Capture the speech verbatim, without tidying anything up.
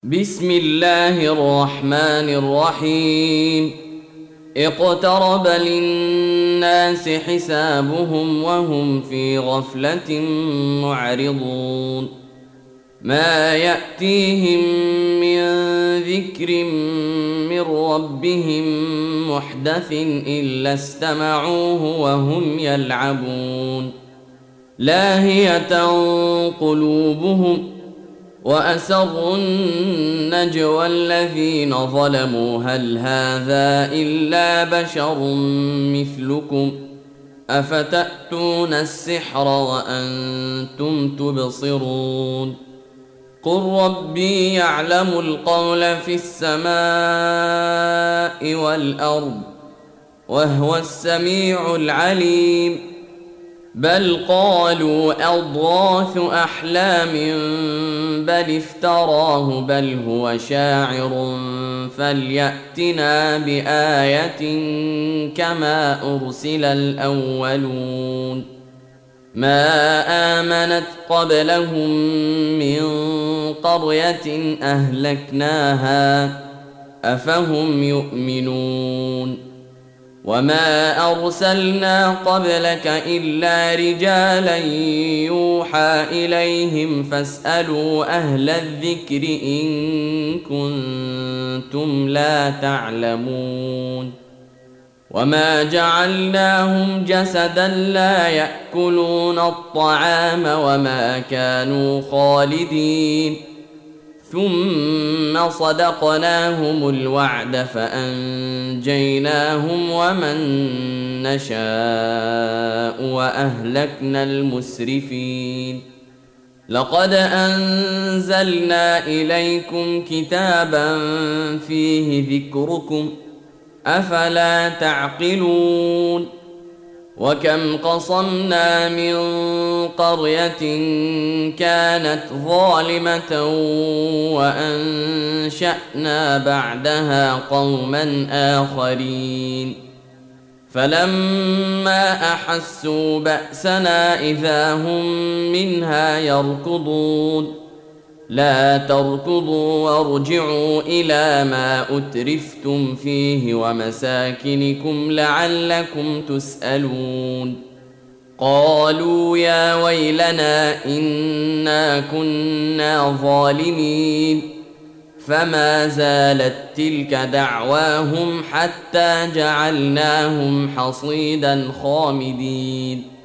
بسم الله الرحمن الرحيم. اقترب للناس حسابهم وهم في غفلة معرضون. ما يأتيهم من ذكر من ربهم محدث إلا استمعوه وهم يلعبون. لاهية قلوبهم وأسروا النجوى الذين ظلموا هل هذا إلا بشر مثلكم أفتأتون السحر وأنتم تبصرون. قل ربي يعلم القول في السماء والأرض وهو السميع العليم. بل قالوا أضغاث أحلام بل افتراه بل هو شاعر فليأتنا بآية كما أرسل الأولون. ما آمنت قبلهم من قرية أهلكناها أفهم يؤمنون. وما أرسلنا قبلك إلا رجالا يوحى إليهم فاسألوا أهل الذكر إن كنتم لا تعلمون. وما جعلناهم جسدا لا يأكلون الطعام وما كانوا خالدين ثم صدقناهم الوعد فأنجيناهم ومن نشاء وأهلكنا المسرفين. لقد أنزلنا إليكم كتابا فيه ذكركم أفلا تعقلون. وكم قصمنا من قرية كانت ظالمة وأنشأنا بعدها قوما آخرين فلما أحسوا بأسنا إذا هم منها يركضون. لا تركضوا وارجعوا إلى ما أترفتم فيه ومساكنكم لعلكم تسألون. قالوا يا ويلنا إنا كنا ظالمين فما زالت تلك دعواهم حتى جعلناهم حصيدا خامدين.